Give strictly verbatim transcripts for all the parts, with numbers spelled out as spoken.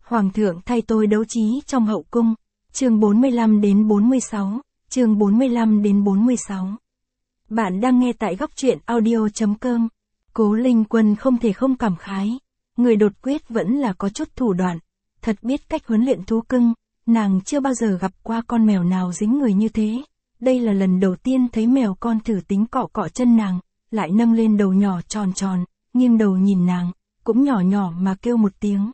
Hoàng thượng thay tôi đấu trí trong hậu cung. Chương bốn mươi lăm đến bốn mươi sáu, chương bốn mươi lăm đến bốn mươi sáu. Bạn đang nghe tại góc truyện audio chấm com. Cố Linh Quân không thể không cảm khái. Người đột quyết vẫn là có chút thủ đoạn. Thật biết cách huấn luyện thú cưng. Nàng chưa bao giờ gặp qua con mèo nào dính người như thế. Đây là lần đầu tiên thấy mèo con thử tính cọ cọ chân nàng, lại nâng lên đầu nhỏ tròn tròn, nghiêng đầu nhìn nàng, cũng nhỏ nhỏ mà kêu một tiếng.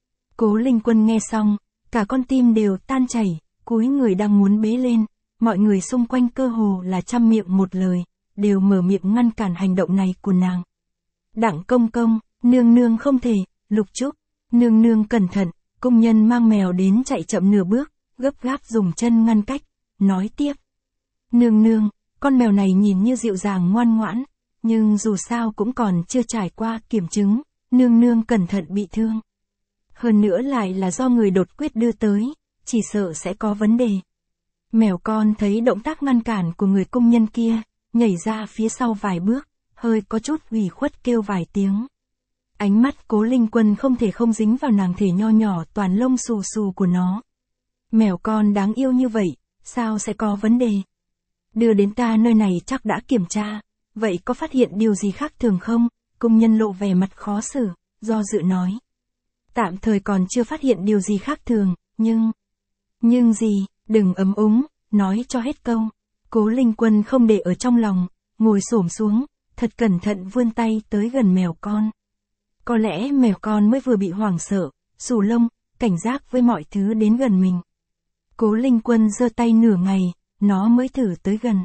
Cố Linh Quân nghe xong, cả con tim đều tan chảy, cúi người đang muốn bế lên, mọi người xung quanh cơ hồ là trăm miệng một lời, đều mở miệng ngăn cản hành động này của nàng. Đặng công công, nương nương không thể, Lục Trúc, nương nương cẩn thận, công nhân mang mèo đến chạy chậm nửa bước, gấp gáp dùng chân ngăn cách, nói tiếp. Nương nương, con mèo này nhìn như dịu dàng ngoan ngoãn, nhưng dù sao cũng còn chưa trải qua kiểm chứng, nương nương cẩn thận bị thương. Hơn nữa lại là do người đột quyết đưa tới, chỉ sợ sẽ có vấn đề. Mèo con thấy động tác ngăn cản của người công nhân kia, nhảy ra phía sau vài bước, hơi có chút ủy khuất kêu vài tiếng. Ánh mắt Cố Linh Quân không thể không dính vào nàng thể nho nhỏ toàn lông xù xù của nó. Mèo con đáng yêu như vậy, sao sẽ có vấn đề? Đưa đến ta nơi này chắc đã kiểm tra, vậy có phát hiện điều gì khác thường không? Công nhân lộ vẻ mặt khó xử, do dự nói. Tạm thời còn chưa phát hiện điều gì khác thường, nhưng... Nhưng gì, đừng ấm úng, nói cho hết câu. Cố Linh Quân không để ở trong lòng, ngồi xổm xuống, thật cẩn thận vươn tay tới gần mèo con. Có lẽ mèo con mới vừa bị hoảng sợ, xù lông, cảnh giác với mọi thứ đến gần mình. Cố Linh Quân giơ tay nửa ngày, nó mới thử tới gần.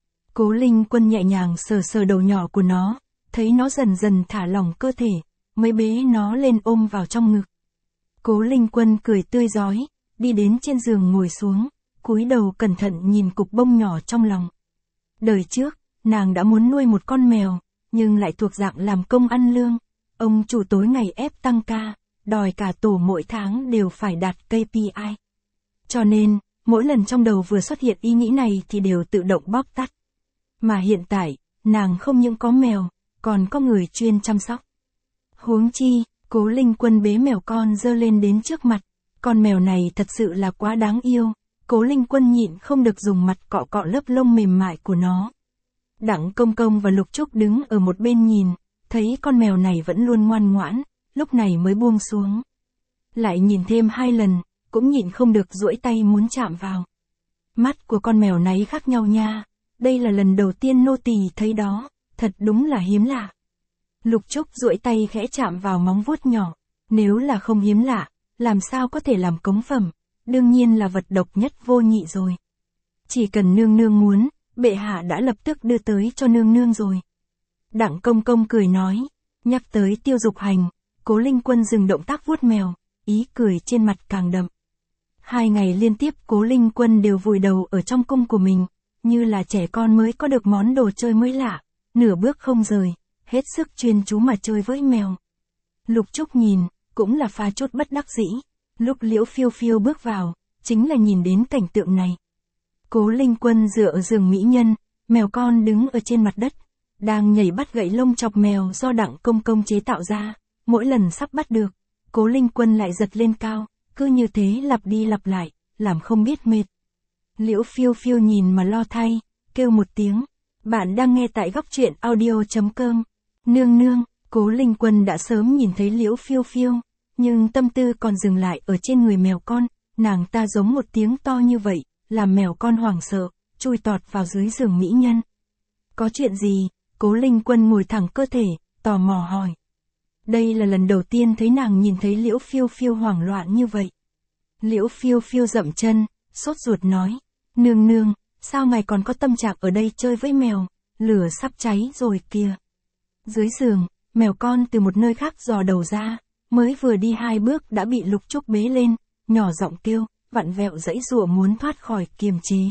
Cố Linh Quân nhẹ nhàng sờ sờ đầu nhỏ của nó, thấy nó dần dần thả lỏng cơ thể, mới bế nó lên ôm vào trong ngực. Cố Linh Quân cười tươi rói, đi đến trên giường ngồi xuống, cúi đầu cẩn thận nhìn cục bông nhỏ trong lòng. Đời trước, nàng đã muốn nuôi một con mèo, nhưng lại thuộc dạng làm công ăn lương. Ông chủ tối ngày ép tăng ca, đòi cả tổ mỗi tháng đều phải đạt ca pê i. Cho nên, mỗi lần trong đầu vừa xuất hiện ý nghĩ này thì đều tự động bóc tắt. Mà hiện tại, nàng không những có mèo, còn có người chuyên chăm sóc. Huống chi, Cố Linh Quân bế mèo con giơ lên đến trước mặt. Con mèo này thật sự là quá đáng yêu. Cố Linh Quân nhịn không được dùng mặt cọ cọ lớp lông mềm mại của nó. Đặng Công Công và Lục Trúc đứng ở một bên nhìn, thấy con mèo này vẫn luôn ngoan ngoãn, lúc này mới buông xuống. Lại nhìn thêm hai lần, cũng nhịn không được duỗi tay muốn chạm vào. Mắt của con mèo này khác nhau nha, đây là lần đầu tiên nô tỳ thấy đó, thật đúng là hiếm lạ. Lục Trúc duỗi tay khẽ chạm vào móng vuốt nhỏ, nếu là không hiếm lạ, làm sao có thể làm cống phẩm, đương nhiên là vật độc nhất vô nhị rồi. Chỉ cần nương nương muốn, bệ hạ đã lập tức đưa tới cho nương nương rồi. Đặng Công Công cười nói, nhắc tới Tiêu Dục Hành, Cố Linh Quân dừng động tác vuốt mèo, ý cười trên mặt càng đậm. Hai ngày liên tiếp Cố Linh Quân đều vùi đầu ở trong cung của mình, như là trẻ con mới có được món đồ chơi mới lạ, nửa bước không rời, hết sức chuyên chú mà chơi với mèo. Lục Trúc nhìn, cũng là pha chút bất đắc dĩ, lúc Liễu Phiêu Phiêu bước vào, chính là nhìn đến cảnh tượng này. Cố Linh Quân dựa ở giường mỹ nhân, mèo con đứng ở trên mặt đất, đang nhảy bắt gậy lông chọc mèo do Đặng Công Công chế tạo ra, mỗi lần sắp bắt được, Cố Linh Quân lại giật lên cao, cứ như thế lặp đi lặp lại, làm không biết mệt. Liễu Phiêu Phiêu nhìn mà lo thay, kêu một tiếng. Bạn đang nghe tại góc truyện audio chấm com. Nương nương, Cố Linh Quân đã sớm nhìn thấy Liễu Phiêu Phiêu, nhưng tâm tư còn dừng lại ở trên người mèo con, nàng ta giống một tiếng to như vậy, làm mèo con hoảng sợ, chui tọt vào dưới giường mỹ nhân. Có chuyện gì? Cố Linh Quân ngồi thẳng cơ thể, tò mò hỏi. Đây là lần đầu tiên thấy nàng nhìn thấy Liễu Phiêu Phiêu hoảng loạn như vậy. Liễu Phiêu Phiêu dậm chân, sốt ruột nói. Nương nương, sao ngài còn có tâm trạng ở đây chơi với mèo, lửa sắp cháy rồi kìa. Dưới giường, mèo con từ một nơi khác dò đầu ra, mới vừa đi hai bước đã bị Lục Trúc bế lên, nhỏ giọng kêu, vặn vẹo giãy giụa muốn thoát khỏi kiềm chế.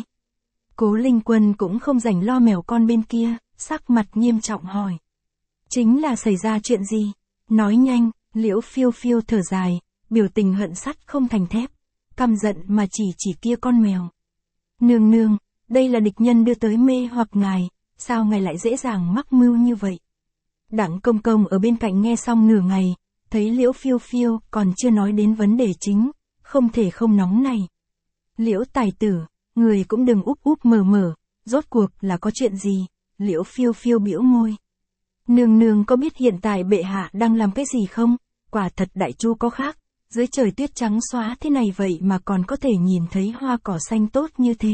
Cố Linh Quân cũng không rảnh lo mèo con bên kia, sắc mặt nghiêm trọng hỏi. Chính là xảy ra chuyện gì? Nói nhanh. Liễu Phiêu Phiêu thở dài, biểu tình hận sắt không thành thép, căm giận mà chỉ chỉ kia con mèo. Nương nương, đây là địch nhân đưa tới mê hoặc ngài, sao ngài lại dễ dàng mắc mưu như vậy? Đặng Công Công ở bên cạnh nghe xong nửa ngày, thấy Liễu Phiêu Phiêu còn chưa nói đến vấn đề chính, không thể không nóng này. Liễu tài tử, người cũng đừng úp úp mở mở, rốt cuộc là có chuyện gì? Liễu Phiêu Phiêu bĩu môi. Nương nương có biết hiện tại bệ hạ đang làm cái gì không? Quả thật Đại Chu có khác, dưới trời tuyết trắng xóa thế này vậy mà còn có thể nhìn thấy hoa cỏ xanh tốt như thế.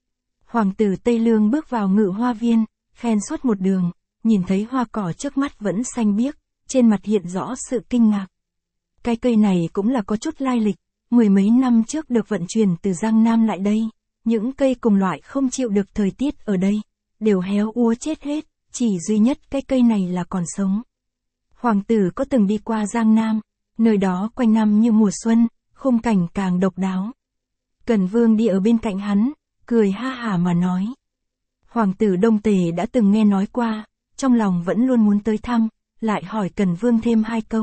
Hoàng tử Tây Lương bước vào Ngự Hoa Viên, khen suốt một đường, nhìn thấy hoa cỏ trước mắt vẫn xanh biếc, trên mặt hiện rõ sự kinh ngạc. Cái cây này cũng là có chút lai lịch, mười mấy năm trước được vận chuyển từ Giang Nam lại đây, những cây cùng loại không chịu được thời tiết ở đây, đều héo úa chết hết, chỉ duy nhất cái cây này là còn sống. Hoàng tử có từng đi qua Giang Nam, nơi đó quanh năm như mùa xuân, khung cảnh càng độc đáo. Cẩn Vương đi ở bên cạnh hắn, cười ha hả mà nói. Hoàng tử Đông Tề đã từng nghe nói qua, trong lòng vẫn luôn muốn tới thăm, lại hỏi Cẩn Vương thêm hai câu.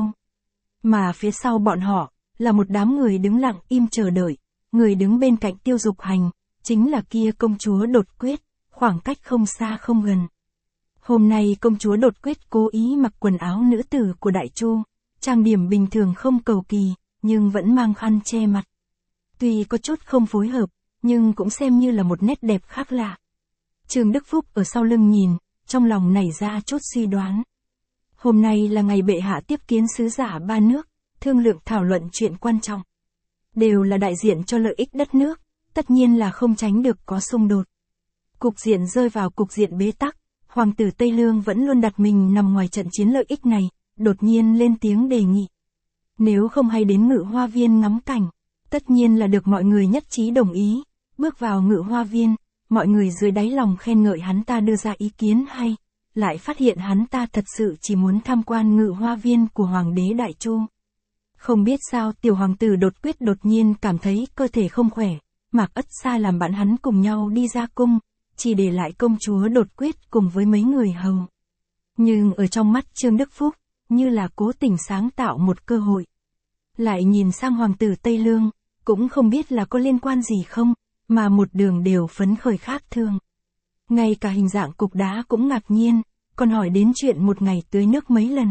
Mà phía sau bọn họ, là một đám người đứng lặng im chờ đợi, người đứng bên cạnh Tiêu Dục Hành, chính là kia công chúa Đột Quyết, khoảng cách không xa không gần. Hôm nay công chúa Đột Quyết cố ý mặc quần áo nữ tử của Đại Chu, trang điểm bình thường không cầu kỳ, nhưng vẫn mang khăn che mặt. Tuy có chút không phối hợp, nhưng cũng xem như là một nét đẹp khác lạ. Trương Đức Phúc ở sau lưng nhìn, trong lòng nảy ra chút suy đoán. Hôm nay là ngày bệ hạ tiếp kiến sứ giả ba nước, thương lượng thảo luận chuyện quan trọng. Đều là đại diện cho lợi ích đất nước, tất nhiên là không tránh được có xung đột. Cục diện rơi vào cục diện bế tắc, Hoàng tử Tây Lương vẫn luôn đặt mình nằm ngoài trận chiến lợi ích này, đột nhiên lên tiếng đề nghị. Nếu không hay đến Ngự Hoa Viên ngắm cảnh, tất nhiên là được mọi người nhất trí đồng ý. Bước vào Ngự Hoa Viên, mọi người dưới đáy lòng khen ngợi hắn ta đưa ra ý kiến hay, lại phát hiện hắn ta thật sự chỉ muốn tham quan Ngự Hoa Viên của Hoàng đế Đại Chu. Không biết sao tiểu hoàng tử Đột Quyết đột nhiên cảm thấy cơ thể không khỏe, Mạc Ất Sa làm bạn hắn cùng nhau đi ra cung, chỉ để lại công chúa Đột Quyết cùng với mấy người hầu. Nhưng ở trong mắt Trương Đức Phúc, như là cố tình sáng tạo một cơ hội. Lại nhìn sang hoàng tử Tây Lương, cũng không biết là có liên quan gì không, mà một đường đều phấn khởi khác thường. Ngay cả hình dạng cục đá cũng ngạc nhiên, còn hỏi đến chuyện một ngày tưới nước mấy lần.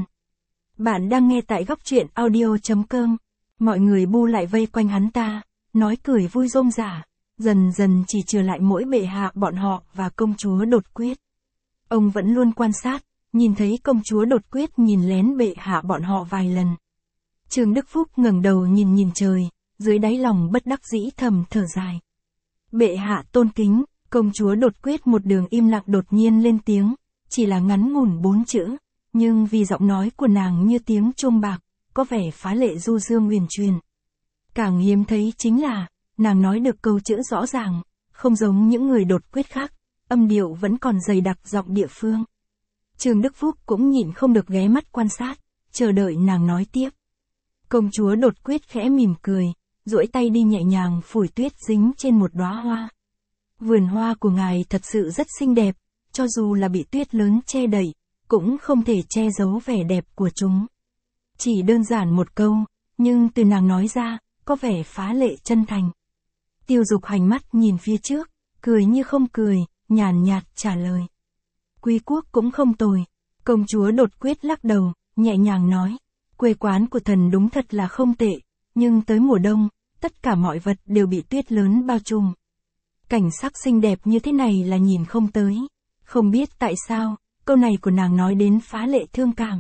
Bạn đang nghe tại góc truyện audio chấm com. Mọi người bu lại vây quanh hắn ta, nói cười vui rôm rả, dần dần chỉ trừ lại mỗi bệ hạ bọn họ và công chúa Đột Quyết. Ông vẫn luôn quan sát, nhìn thấy công chúa Đột Quyết nhìn lén bệ hạ bọn họ vài lần. Trương Đức Phúc ngẩng đầu nhìn nhìn trời, dưới đáy lòng bất đắc dĩ thầm thở dài. Bệ hạ tôn kính, công chúa Đột Quyết một đường im lặng đột nhiên lên tiếng, chỉ là ngắn ngủn bốn chữ, nhưng vì giọng nói của nàng như tiếng chuông bạc, có vẻ phá lệ du dương huyền truyền. Càng hiếm thấy chính là, nàng nói được câu chữ rõ ràng, không giống những người Đột Quyết khác, âm điệu vẫn còn dày đặc giọng địa phương. Trương Đức Phúc cũng nhịn không được ghé mắt quan sát, chờ đợi nàng nói tiếp. Công chúa Đột Quyết khẽ mỉm cười, duỗi tay đi nhẹ nhàng phủi tuyết dính trên một đóa hoa. Vườn hoa của ngài thật sự rất xinh đẹp, cho dù là bị tuyết lớn che đậy, cũng không thể che giấu vẻ đẹp của chúng. Chỉ đơn giản một câu, nhưng từ nàng nói ra, có vẻ phá lệ chân thành. Tiêu Dục Hành mắt nhìn phía trước, cười như không cười, nhàn nhạt trả lời. Quý quốc cũng không tồi. Công chúa Đột Quyết lắc đầu, nhẹ nhàng nói. Quê quán của thần đúng thật là không tệ, nhưng tới mùa đông, tất cả mọi vật đều bị tuyết lớn bao trùm. Cảnh sắc xinh đẹp như thế này là nhìn không tới. Không biết tại sao, câu này của nàng nói đến phá lệ thương cảm.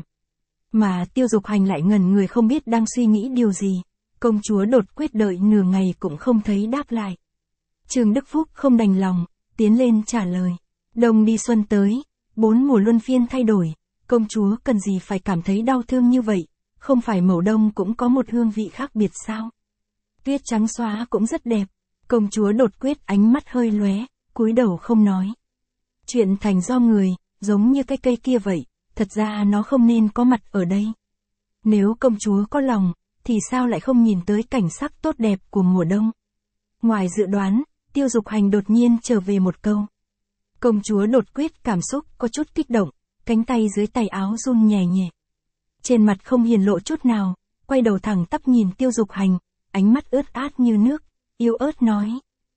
Mà Tiêu Dục Hành lại ngẩn người không biết đang suy nghĩ điều gì. Công chúa Đột Quyết đợi nửa ngày cũng không thấy đáp lại. Trương Đức Phúc không đành lòng, tiến lên trả lời. Đông đi xuân tới, bốn mùa luân phiên thay đổi, công chúa cần gì phải cảm thấy đau thương như vậy, không phải màu đông cũng có một hương vị khác biệt sao? Tuyết trắng xóa cũng rất đẹp, công chúa Đột Quyết ánh mắt hơi lóe, cúi đầu không nói. Chuyện thành do người, giống như cái cây kia vậy, thật ra nó không nên có mặt ở đây. Nếu công chúa có lòng, thì sao lại không nhìn tới cảnh sắc tốt đẹp của mùa đông? Ngoài dự đoán, Tiêu Dục Hành đột nhiên trở về một câu. Công chúa Đột Quyết cảm xúc có chút kích động, cánh tay dưới tay áo run nhẹ nhẹ. Trên mặt không hiển lộ chút nào, quay đầu thẳng tắp nhìn Tiêu Dục Hành, ánh mắt ướt át như nước, yếu ớt nói.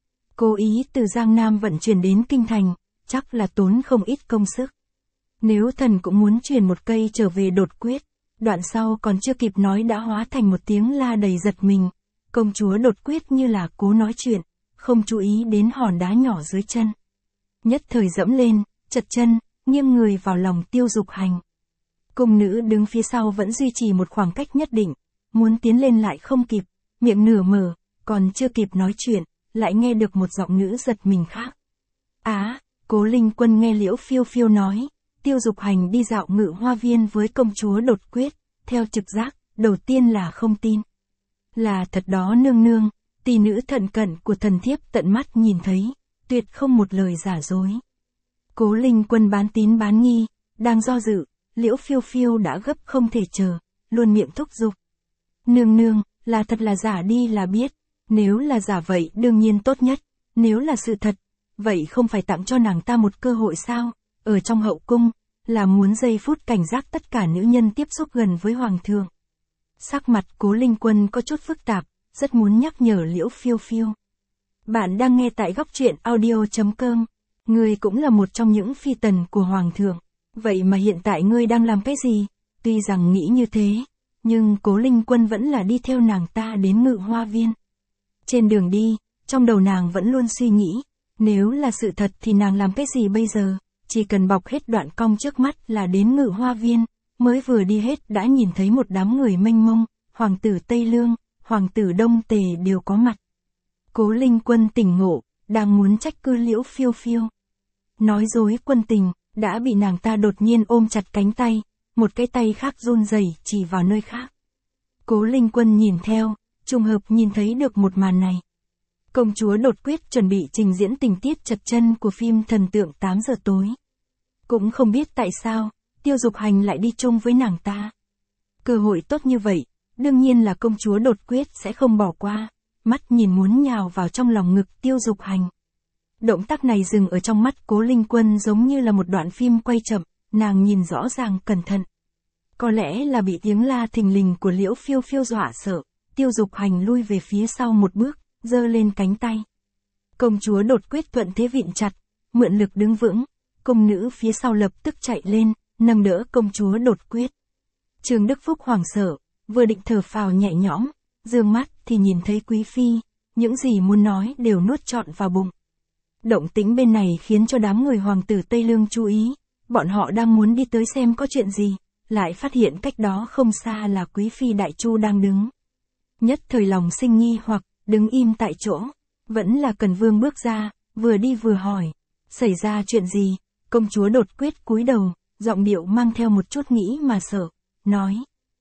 Cố ý từ Giang Nam vận chuyển đến Kinh Thành, chắc là tốn không ít công sức. Nếu thần cũng muốn truyền một cây trở về Đột Quyết, Đoạn sau còn chưa kịp nói đã hóa thành một tiếng la đầy giật mình. Công chúa đột quyết như là cố nói chuyện, không chú ý đến hòn đá nhỏ dưới chân. Nhất thời dẫm lên, chật chân, nghiêng người vào lòng Tiêu Dục Hành. Cung nữ đứng phía sau vẫn duy trì một khoảng cách nhất định, muốn tiến lên lại không kịp, miệng nửa mở, còn chưa kịp nói chuyện, lại nghe được một giọng nữ giật mình khác. Á, Cố Linh Quân nghe Liễu Phiêu Phiêu nói, Tiêu Dục Hành đi dạo Ngự Hoa Viên với công chúa đột quyết, theo trực giác, đầu tiên là không tin. Là thật đó nương nương, tỷ nữ thận cận của thần thiếp tận mắt nhìn thấy, tuyệt không một lời giả dối. Cố Linh Quân bán tín bán nghi, đang do dự, Liễu Phiêu Phiêu đã gấp không thể chờ, luôn miệng thúc giục. Nương nương, là thật là giả đi là biết, nếu là giả vậy đương nhiên tốt nhất, nếu là sự thật, vậy không phải tặng cho nàng ta một cơ hội sao, ở trong hậu cung, là muốn giây phút cảnh giác tất cả nữ nhân tiếp xúc gần với hoàng thượng. Sắc mặt Cố Linh Quân có chút phức tạp, rất muốn nhắc nhở Liễu Phiêu Phiêu. Bạn đang nghe tại góc truyện audio chấm com, ngươi cũng là một trong những phi tần của hoàng thượng, vậy mà hiện tại ngươi đang làm cái gì? Tuy rằng nghĩ như thế, nhưng Cố Linh Quân vẫn là đi theo nàng ta đến Ngự Hoa Viên. Trên đường đi, trong đầu nàng vẫn luôn suy nghĩ, nếu là sự thật thì nàng làm cái gì bây giờ, chỉ cần bọc hết đoạn cong trước mắt là đến Ngự Hoa Viên, mới vừa đi hết đã nhìn thấy một đám người mênh mông, hoàng tử Tây Lương, hoàng tử Đông Tề đều có mặt. Cố Linh Quân tỉnh ngộ, đang muốn trách cứ Liễu Phiêu Phiêu. Nói dối quân tình, đã bị nàng ta đột nhiên ôm chặt cánh tay, một cái tay khác run rẩy chỉ vào nơi khác. Cố Linh Quân nhìn theo, trùng hợp nhìn thấy được một màn này. Công chúa đột quyết chuẩn bị trình diễn tình tiết chật chân của phim Thần Tượng tám giờ tối. Cũng không biết tại sao, Tiêu Dục Hành lại đi chung với nàng ta. Cơ hội tốt như vậy, đương nhiên là công chúa đột quyết sẽ không bỏ qua, mắt nhìn muốn nhào vào trong lòng ngực Tiêu Dục Hành. Động tác này dừng ở trong mắt Cố Linh Quân giống như là một đoạn phim quay chậm, nàng nhìn rõ ràng cẩn thận. Có lẽ là bị tiếng la thình lình của Liễu Phiêu Phiêu dọa sợ, Tiêu Dục Hành lui về phía sau một bước, giơ lên cánh tay. Công chúa đột quyết thuận thế vịn chặt, mượn lực đứng vững, cung nữ phía sau lập tức chạy lên, nâng đỡ công chúa đột quyết. Trương Đức Phúc hoảng sợ, vừa định thở phào nhẹ nhõm, dương mắt thì nhìn thấy quý phi, những gì muốn nói đều nuốt trọn vào bụng. Động tĩnh bên này khiến cho đám người hoàng tử Tây Lương chú ý, bọn họ đang muốn đi tới xem có chuyện gì, lại phát hiện cách đó không xa là quý phi Đại Chu đang đứng. Nhất thời lòng sinh nghi hoặc, đứng im tại chỗ, vẫn là Cần Vương bước ra, vừa đi vừa hỏi, xảy ra chuyện gì? Công chúa đột quyết cúi đầu, giọng điệu mang theo một chút nghĩ mà sợ, nói,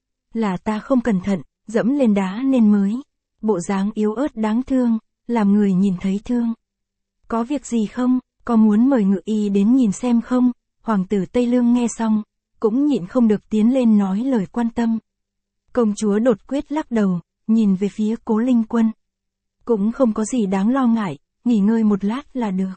là ta không cẩn thận, dẫm lên đá nên mới, bộ dáng yếu ớt đáng thương, làm người nhìn thấy thương. Có việc gì không, có muốn mời ngự y đến nhìn xem không? Hoàng tử Tây Lương nghe xong, cũng nhịn không được tiến lên nói lời quan tâm. Công chúa đột quyết lắc đầu, nhìn về phía Cố Linh Quân. Cũng không có gì đáng lo ngại, nghỉ ngơi một lát là được.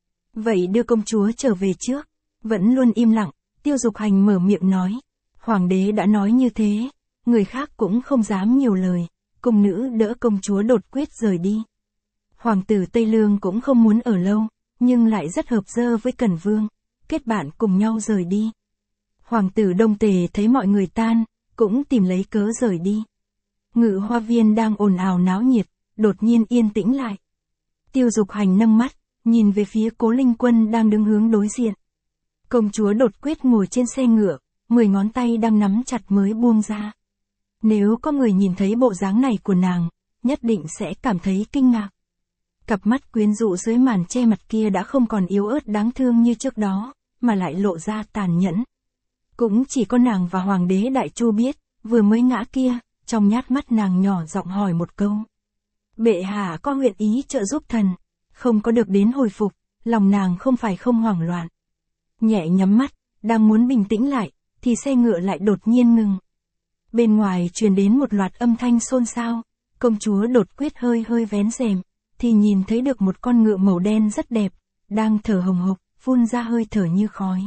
Vậy đưa công chúa trở về trước. Vẫn luôn im lặng, Tiêu Dục Hành mở miệng nói. Hoàng đế đã nói như thế, người khác cũng không dám nhiều lời. Cung nữ đỡ công chúa đột quyết rời đi. Hoàng tử Tây Lương cũng không muốn ở lâu, nhưng lại rất hợp dơ với Cẩn Vương, kết bạn cùng nhau rời đi. Hoàng tử Đông Tề thấy mọi người tan, cũng tìm lấy cớ rời đi. Ngự Hoa Viên đang ồn ào náo nhiệt, đột nhiên yên tĩnh lại. Tiêu Dục Hành nâng mắt, nhìn về phía Cố Linh Quân đang đứng hướng đối diện. Công chúa đột quyết ngồi trên xe ngựa, mười ngón tay đang nắm chặt mới buông ra. Nếu có người nhìn thấy bộ dáng này của nàng, nhất định sẽ cảm thấy kinh ngạc. Cặp mắt quyến rũ dưới màn che mặt kia đã không còn yếu ớt đáng thương như trước đó, mà lại lộ ra tàn nhẫn. Cũng chỉ có nàng và Hoàng đế Đại Chu biết, vừa mới ngã kia, trong nhát mắt nàng nhỏ giọng hỏi một câu. Bệ hạ có nguyện ý trợ giúp thần, không có được đến hồi phục, lòng nàng không phải không hoảng loạn. Nhẹ nhắm mắt, đang muốn bình tĩnh lại, thì xe ngựa lại đột nhiên ngừng. Bên ngoài truyền đến một loạt âm thanh xôn xao, công chúa đột quyết hơi hơi vén rèm, thì nhìn thấy được một con ngựa màu đen rất đẹp, đang thở hồng hộc, phun ra hơi thở như khói.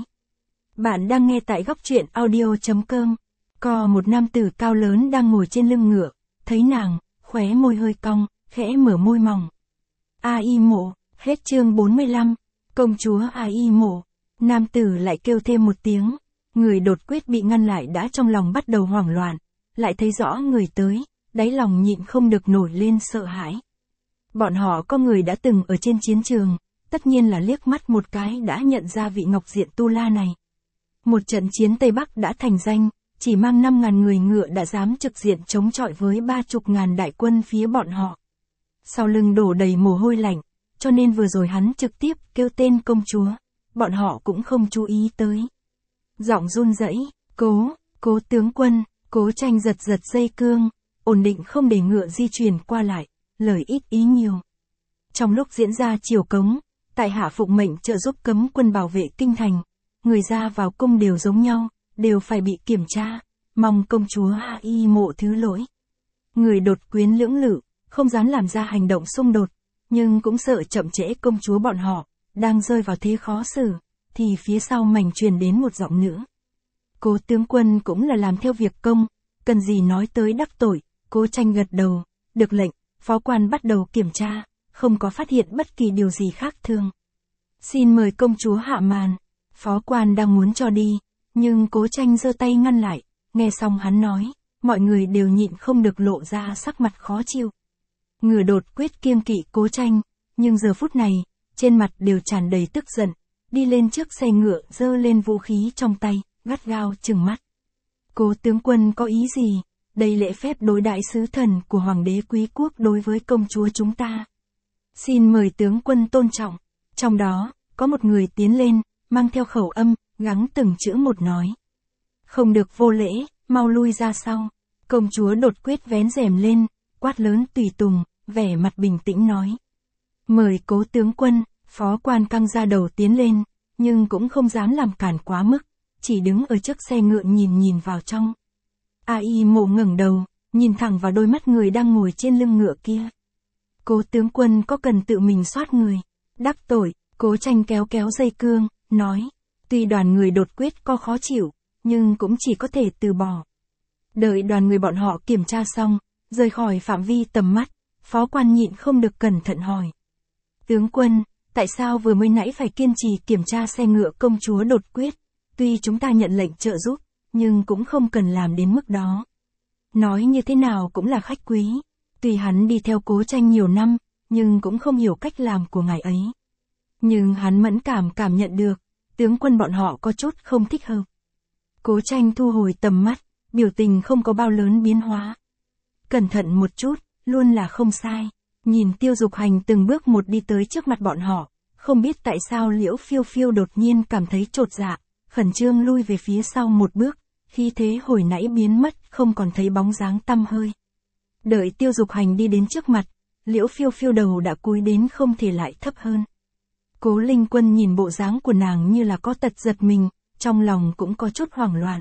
Bạn đang nghe tại góc truyện audio chấm com. Có một nam tử cao lớn đang ngồi trên lưng ngựa, thấy nàng, khóe môi hơi cong, khẽ mở môi mỏng. A Y Mộ, hết chương bốn mươi lăm, công chúa A Y Mộ. Nam tử lại kêu thêm một tiếng, Người đột quyết bị ngăn lại đã trong lòng bắt đầu hoảng loạn, lại thấy rõ người tới, đáy lòng nhịn không được nổi lên sợ hãi. Bọn họ có người đã từng ở trên chiến trường, tất nhiên là liếc mắt một cái đã nhận ra vị Ngọc Diện Tu La này. Một trận chiến Tây Bắc đã thành danh, chỉ mang năm ngàn người ngựa đã dám trực diện chống chọi với ba chục ngàn đại quân phía bọn họ. Sau lưng đổ đầy mồ hôi lạnh, cho nên vừa rồi hắn trực tiếp kêu tên công chúa, bọn họ cũng không chú ý tới. Giọng run rẩy, cố, cố tướng quân, Cố Tranh giật giật dây cương, ổn định không để ngựa di chuyển qua lại, lời ít ý nhiều. Trong lúc diễn ra triều cống, tại hạ phụng mệnh trợ giúp cấm quân bảo vệ kinh thành, người ra vào cung đều giống nhau, đều phải bị kiểm tra, mong công chúa hạ y mộ thứ lỗi. Người đột quyến lưỡng lự, không dám làm ra hành động xung đột, nhưng cũng sợ chậm trễ công chúa bọn họ, đang rơi vào thế khó xử, thì phía sau mảnh truyền đến một giọng nữ. Cố tướng quân cũng là làm theo việc công, cần gì nói tới đắc tội. Cố Tranh gật đầu, được lệnh, phó quan bắt đầu kiểm tra, không có phát hiện bất kỳ điều gì khác thường. Xin mời công chúa hạ màn. Phó quan đang muốn cho đi, nhưng Cố Tranh giơ tay ngăn lại, nghe xong hắn nói, mọi người đều nhịn không được lộ ra sắc mặt khó chịu. Ngựa đột quyết kiêng kỵ Cố Tranh, nhưng giờ phút này, trên mặt đều tràn đầy tức giận, đi lên trước xe ngựa giơ lên vũ khí trong tay, gắt gao trừng mắt. Cố tướng quân có ý gì? Đây lễ phép đối đại sứ thần của hoàng đế quý quốc đối với công chúa chúng ta. Xin mời tướng quân tôn trọng. Trong đó, có một người tiến lên, mang theo khẩu âm, gắng từng chữ một nói. Không được vô lễ, mau lui ra sau. Công chúa đột quyết vén rèm lên, quát lớn tùy tùng, vẻ mặt bình tĩnh nói. Mời cố tướng quân. Phó quan căng ra đầu tiến lên, nhưng cũng không dám làm cản quá mức, chỉ đứng ở trước xe ngựa nhìn nhìn vào trong. A Y Mộ ngẩng đầu, nhìn thẳng vào đôi mắt người đang ngồi trên lưng ngựa kia. Cố tướng quân có cần tự mình soát người? Đắc tội, Cố Tranh kéo kéo dây cương, nói. Tuy đoàn người đột quyết có khó chịu, nhưng cũng chỉ có thể từ bỏ. Đợi đoàn người bọn họ kiểm tra xong, rời khỏi phạm vi tầm mắt, phó quan nhịn không được cẩn thận hỏi. Tướng quân, tại sao vừa mới nãy phải kiên trì kiểm tra xe ngựa công chúa đột quyết? Tuy chúng ta nhận lệnh trợ giúp, nhưng cũng không cần làm đến mức đó. Nói như thế nào cũng là khách quý. Tuy hắn đi theo Cố Tranh nhiều năm, nhưng cũng không hiểu cách làm của ngài ấy. Nhưng hắn mẫn cảm cảm nhận được, tướng quân bọn họ có chút không thích hợp. Cố Tranh thu hồi tầm mắt, biểu tình không có bao lớn biến hóa. Cẩn thận một chút, luôn là không sai. Nhìn Tiêu Dục Hành từng bước một đi tới trước mặt bọn họ, không biết tại sao Liễu Phiêu Phiêu đột nhiên cảm thấy chột dạ, khẩn trương lui về phía sau một bước, khí thế hồi nãy biến mất, không còn thấy bóng dáng tăm hơi. Đợi Tiêu Dục Hành đi đến trước mặt, Liễu Phiêu Phiêu đầu đã cúi đến không thể lại thấp hơn. Cố Linh Quân nhìn bộ dáng của nàng như là có tật giật mình, trong lòng cũng có chút hoảng loạn.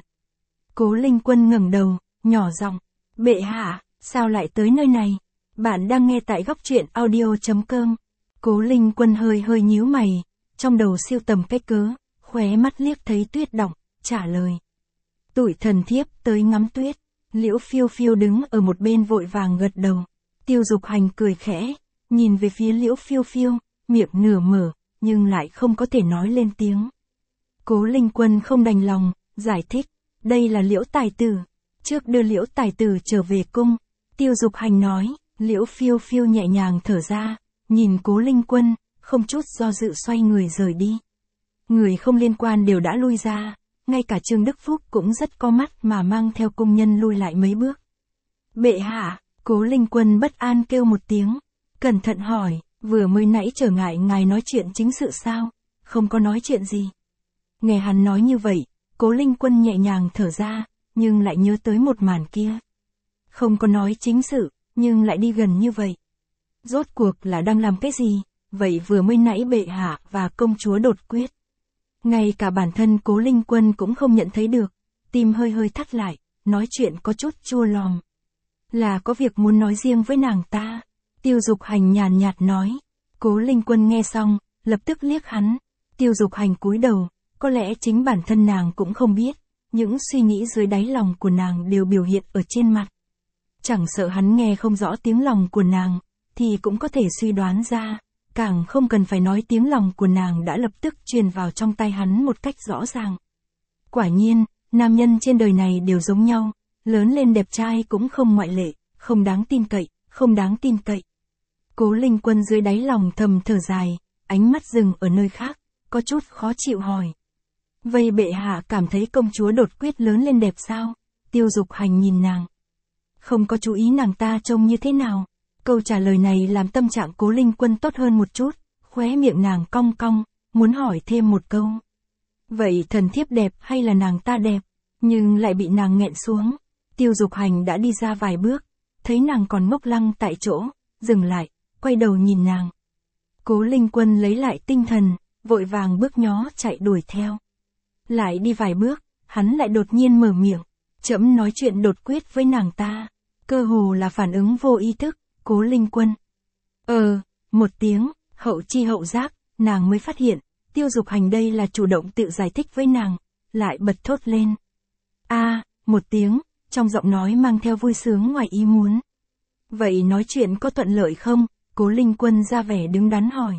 Cố Linh Quân ngẩng đầu, nhỏ giọng, bệ hạ, sao lại tới nơi này? Bạn đang nghe tại góc truyện audio chấm com. Cố Linh Quân hơi hơi nhíu mày, trong đầu siêu tầm cái cớ, khóe mắt liếc thấy tuyết động, trả lời. Tủi thần thiếp tới ngắm tuyết. Liễu Phiêu Phiêu đứng ở một bên vội vàng gật đầu. Tiêu Dục Hành cười khẽ, nhìn về phía Liễu Phiêu Phiêu, miệng nửa mở, nhưng lại không có thể nói lên tiếng. Cố Linh Quân không đành lòng, giải thích, đây là Liễu tài tử. Trước đưa Liễu tài tử trở về cung, Tiêu Dục Hành nói. Liễu Phiêu Phiêu nhẹ nhàng thở ra, nhìn Cố Linh Quân, không chút do dự xoay người rời đi. Người không liên quan đều đã lui ra, ngay cả Trương Đức Phúc cũng rất có mắt mà mang theo cung nhân lui lại mấy bước. Bệ hạ, Cố Linh Quân bất an kêu một tiếng, cẩn thận hỏi, vừa mới nãy trở ngại ngài nói chuyện chính sự sao? Không có nói chuyện gì. Nghe hắn nói như vậy, Cố Linh Quân nhẹ nhàng thở ra, nhưng lại nhớ tới một màn kia. Không có nói chính sự, nhưng lại đi gần như vậy. Rốt cuộc là đang làm cái gì? Vậy vừa mới nãy bệ hạ và công chúa đột quyết. Ngay cả bản thân Cố Linh Quân cũng không nhận thấy được, tim hơi hơi thắt lại, nói chuyện có chút chua lòm. Là có việc muốn nói riêng với nàng ta. Tiêu Dục Hành nhàn nhạt nói. Cố Linh Quân nghe xong, lập tức liếc hắn. Tiêu Dục Hành cúi đầu, có lẽ chính bản thân nàng cũng không biết, những suy nghĩ dưới đáy lòng của nàng đều biểu hiện ở trên mặt. Chẳng sợ hắn nghe không rõ tiếng lòng của nàng, thì cũng có thể suy đoán ra, càng không cần phải nói tiếng lòng của nàng đã lập tức truyền vào trong tay hắn một cách rõ ràng. Quả nhiên, nam nhân trên đời này đều giống nhau, lớn lên đẹp trai cũng không ngoại lệ, không đáng tin cậy, không đáng tin cậy. Cố Linh Quân dưới đáy lòng thầm thở dài, ánh mắt dừng ở nơi khác, có chút khó chịu hỏi. Vậy bệ hạ cảm thấy công chúa đột quyết lớn lên đẹp sao? Tiêu Dục Hành nhìn nàng. Không có chú ý nàng ta trông như thế nào. Câu trả lời này làm tâm trạng Cố Linh Quân tốt hơn một chút, khóe miệng nàng cong cong, muốn hỏi thêm một câu. Vậy thần thiếp đẹp hay là nàng ta đẹp? Nhưng lại bị nàng nghẹn xuống. Tiêu Dục Hành đã đi ra vài bước, thấy nàng còn ngốc lăng tại chỗ, dừng lại, quay đầu nhìn nàng. Cố Linh Quân lấy lại tinh thần, vội vàng bước nhó chạy đuổi theo. Lại đi vài bước, hắn lại đột nhiên mở miệng, trẫm nói chuyện đột quyết với nàng ta, cơ hồ là phản ứng vô ý thức, Cố Linh Quân. Ờ, một tiếng, hậu chi hậu giác, nàng mới phát hiện, Tiêu Dục Hành đây là chủ động tự giải thích với nàng, lại bật thốt lên. A, một tiếng, trong giọng nói mang theo vui sướng ngoài ý muốn. Vậy nói chuyện có thuận lợi không? Cố Linh Quân ra vẻ đứng đắn hỏi.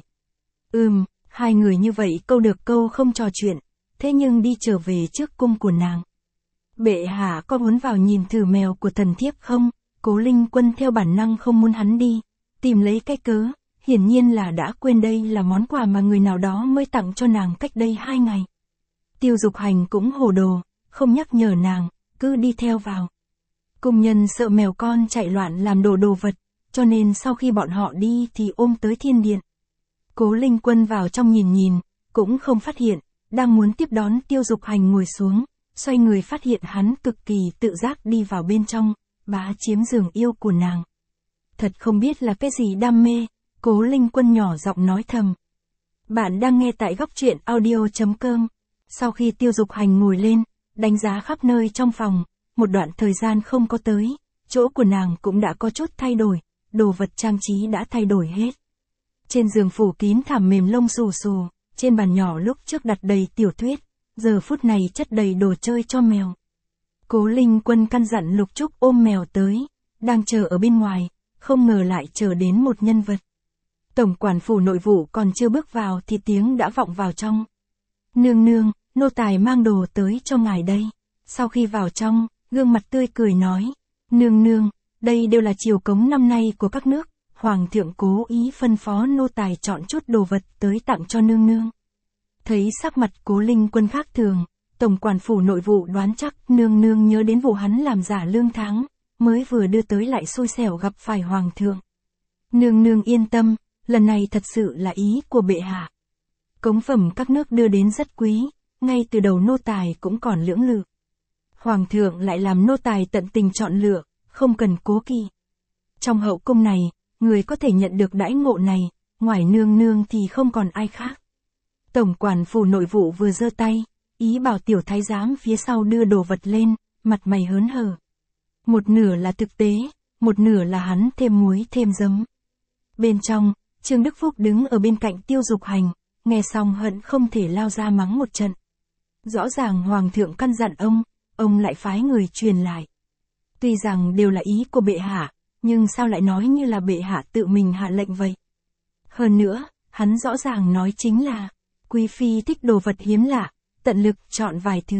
Ừm, hai người như vậy câu được câu không trò chuyện, thế nhưng đi trở về trước cung của nàng. Bệ hạ có muốn vào nhìn thử mèo của thần thiếp không? Cố Linh Quân theo bản năng không muốn hắn đi, tìm lấy cái cớ, hiển nhiên là đã quên đây là món quà mà người nào đó mới tặng cho nàng cách đây hai ngày. Tiêu Dục Hành cũng hồ đồ, không nhắc nhở nàng, cứ đi theo vào. Cung nhân sợ mèo con chạy loạn làm đổ đồ vật, cho nên sau khi bọn họ đi thì ôm tới thiên điện. Cố Linh Quân vào trong nhìn nhìn, cũng không phát hiện, đang muốn tiếp đón Tiêu Dục Hành ngồi xuống, xoay người phát hiện hắn cực kỳ tự giác đi vào bên trong, bá chiếm giường yêu của nàng. Thật không biết là cái gì đam mê, Cố Linh Quân nhỏ giọng nói thầm. Bạn đang nghe tại góc truyện audio chấm com. Sau khi Tiêu Dục Hành ngồi lên, đánh giá khắp nơi trong phòng, một đoạn thời gian không có tới, chỗ của nàng cũng đã có chút thay đổi, đồ vật trang trí đã thay đổi hết. Trên giường phủ kín thảm mềm lông xù xù, trên bàn nhỏ lúc trước đặt đầy tiểu thuyết, giờ phút này chất đầy đồ chơi cho mèo. Cố Linh Quân căn dặn Lục Trúc ôm mèo tới, đang chờ ở bên ngoài, không ngờ lại chờ đến một nhân vật. Tổng quản phủ nội vụ còn chưa bước vào thì tiếng đã vọng vào trong. Nương nương, nô tài mang đồ tới cho ngài đây. Sau khi vào trong, gương mặt tươi cười nói, nương nương, đây đều là triều cống năm nay của các nước, hoàng thượng cố ý phân phó nô tài chọn chút đồ vật tới tặng cho nương nương. Thấy sắc mặt Cố Linh Quân khác thường, tổng quản phủ nội vụ đoán chắc nương nương nhớ đến vụ hắn làm giả lương tháng, mới vừa đưa tới lại xui xẻo gặp phải hoàng thượng. Nương nương yên tâm, lần này thật sự là ý của bệ hạ. Cống phẩm các nước đưa đến rất quý, ngay từ đầu nô tài cũng còn lưỡng lự. Hoàng thượng lại làm nô tài tận tình chọn lựa, không cần cố kỵ. Trong hậu cung này, người có thể nhận được đãi ngộ này, ngoài nương nương thì không còn ai khác. Tổng quản phủ nội vụ vừa giơ tay, ý bảo tiểu thái giám phía sau đưa đồ vật lên, mặt mày hớn hở. Một nửa là thực tế, một nửa là hắn thêm muối thêm giấm. Bên trong, Trương Đức Phúc đứng ở bên cạnh Tiêu Dục Hành, nghe xong hận không thể lao ra mắng một trận. Rõ ràng hoàng thượng căn dặn ông, ông lại phái người truyền lại. Tuy rằng đều là ý của bệ hạ, nhưng sao lại nói như là bệ hạ tự mình hạ lệnh vậy? Hơn nữa, hắn rõ ràng nói chính là, quý phi thích đồ vật hiếm lạ, tận lực chọn vài thứ.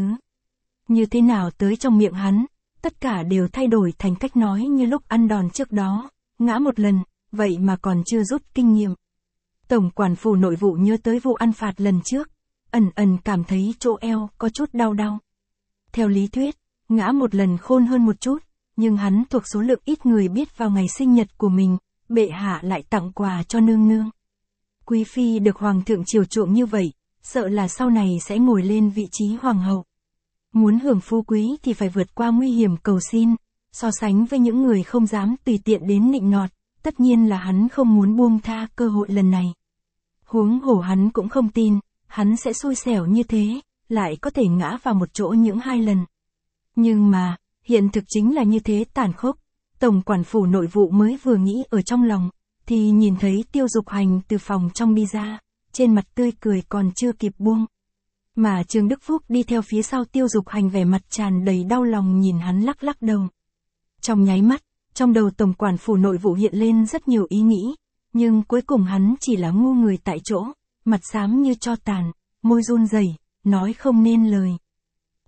Như thế nào tới trong miệng hắn, tất cả đều thay đổi thành cách nói như lúc ăn đòn trước đó, ngã một lần, vậy mà còn chưa rút kinh nghiệm. Tổng quản phủ nội vụ nhớ tới vụ ăn phạt lần trước, ẩn ẩn cảm thấy chỗ eo có chút đau đau. Theo lý thuyết, ngã một lần khôn hơn một chút, nhưng hắn thuộc số lượng ít người biết vào ngày sinh nhật của mình, bệ hạ lại tặng quà cho nương nương. Quý phi được hoàng thượng chiều chuộng như vậy, sợ là sau này sẽ ngồi lên vị trí hoàng hậu. Muốn hưởng phú quý thì phải vượt qua nguy hiểm cầu xin, so sánh với những người không dám tùy tiện đến nịnh nọt, tất nhiên là hắn không muốn buông tha cơ hội lần này. Huống hồ hắn cũng không tin, hắn sẽ xui xẻo như thế, lại có thể ngã vào một chỗ những hai lần. Nhưng mà, hiện thực chính là như thế tàn khốc. Tổng quản phủ nội vụ mới vừa nghĩ ở trong lòng, thì nhìn thấy Tiêu Dục Hành từ phòng trong đi ra, trên mặt tươi cười còn chưa kịp buông. Mà Trương Đức Phúc đi theo phía sau Tiêu Dục Hành vẻ mặt tràn đầy đau lòng nhìn hắn lắc lắc đầu. Trong nháy mắt, trong đầu tổng quản phủ nội vụ hiện lên rất nhiều ý nghĩ, nhưng cuối cùng hắn chỉ là ngu người tại chỗ, mặt xám như tro tàn, môi run rẩy, nói không nên lời.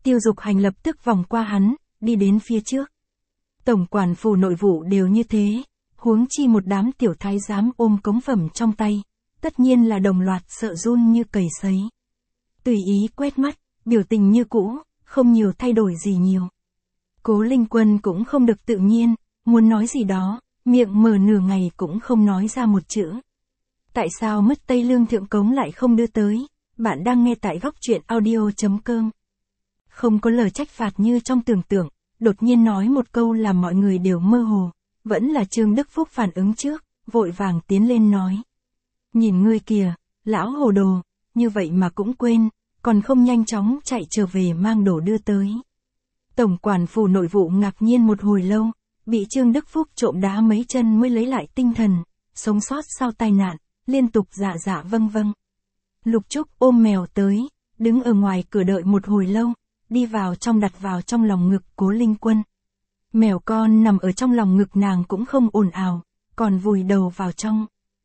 Tiêu Dục Hành lập tức vòng qua hắn, đi đến phía trước. Tổng quản phủ nội vụ đều như thế, huống chi một đám tiểu thái giám ôm cống phẩm trong tay, tất nhiên là đồng loạt sợ run như cầy sấy. Tùy ý quét mắt, biểu tình như cũ, không nhiều thay đổi gì nhiều. Cố Linh Quân cũng không được tự nhiên, muốn nói gì đó, miệng mở nửa ngày cũng không nói ra một chữ. Tại sao mất Tây Lương Thượng Cống lại không đưa tới? Bạn đang nghe tại góc truyện audio.com. Không có lời trách phạt như trong tưởng tượng, đột nhiên nói một câu làm mọi người đều mơ hồ, vẫn là Trương Đức Phúc phản ứng trước, vội vàng tiến lên nói. Nhìn ngươi kìa, lão hồ đồ, như vậy mà cũng quên, còn không nhanh chóng chạy trở về mang đồ đưa tới. Tổng quản phủ nội vụ ngạc nhiên một hồi lâu, bị Trương Đức Phúc trộm đá mấy chân mới lấy lại tinh thần, sống sót sau tai nạn, liên tục dạ dạ vâng vâng. Lục Trúc ôm mèo tới, đứng ở ngoài cửa đợi một hồi lâu, đi vào trong đặt vào trong lòng ngực Cố Linh Quân. Mèo con nằm ở trong lòng ngực nàng cũng không ồn ào, còn vùi đầu vào trong.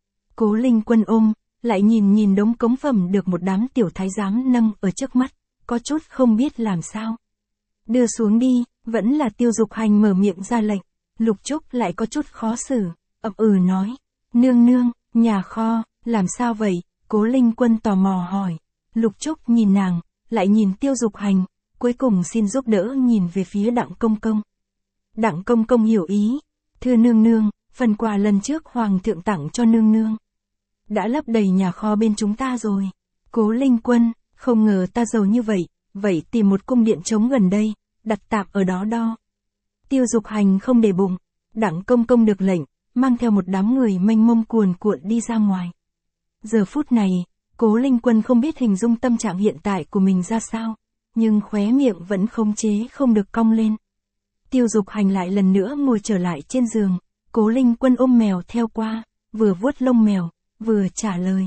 Cố Linh Quân ôm, lại nhìn nhìn đống cống phẩm được một đám tiểu thái giám nâng ở trước mắt, có chút không biết làm sao. Đưa xuống đi, vẫn là Tiêu Dục Hành mở miệng ra lệnh, Lục Trúc lại có chút khó xử, ậm ừ nói, nương nương, nhà kho, làm sao vậy? Cố Linh Quân tò mò hỏi. Lục Trúc nhìn nàng, lại nhìn Tiêu Dục Hành, cuối cùng xin giúp đỡ nhìn về phía Đặng Công Công. Đặng Công Công hiểu ý, thưa nương nương, phần quà lần trước Hoàng thượng tặng cho nương nương đã lấp đầy nhà kho bên chúng ta rồi. Cố Linh Quân, không ngờ ta giàu như vậy, vậy tìm một cung điện trống gần đây, đặt tạm ở đó đo. Tiêu Dục Hành không để bụng, Đặng Công Công được lệnh, mang theo một đám người mênh mông cuồn cuộn đi ra ngoài. Giờ phút này, Cố Linh Quân không biết hình dung tâm trạng hiện tại của mình ra sao, nhưng khóe miệng vẫn khống chế không được cong lên. Tiêu Dục Hành lại lần nữa ngồi trở lại trên giường, Cố Linh Quân ôm mèo theo qua, vừa vuốt lông mèo, vừa trả lời.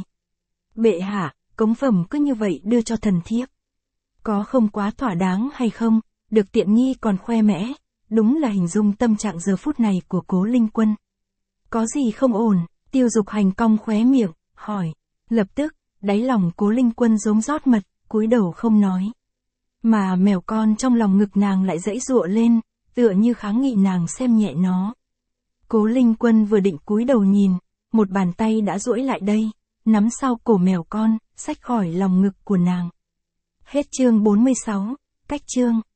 Bệ hạ, cống phẩm cứ như vậy đưa cho thần thiếp. Có không quá thỏa đáng hay không, được tiện nghi còn khoe mẽ, đúng là hình dung tâm trạng giờ phút này của Cố Linh Quân. Có gì không ổn? Tiêu Dục Hành cong khóe miệng, hỏi. Lập tức, đáy lòng Cố Linh Quân rốm rót mật, cúi đầu không nói. Mà mèo con trong lòng ngực nàng lại giãy giụa lên, tựa như kháng nghị nàng xem nhẹ nó. Cố Linh Quân vừa định cúi đầu nhìn, một bàn tay đã duỗi lại đây, nắm sau cổ mèo con, xách khỏi lòng ngực của nàng. Hết chương bốn mươi sáu, cách chương.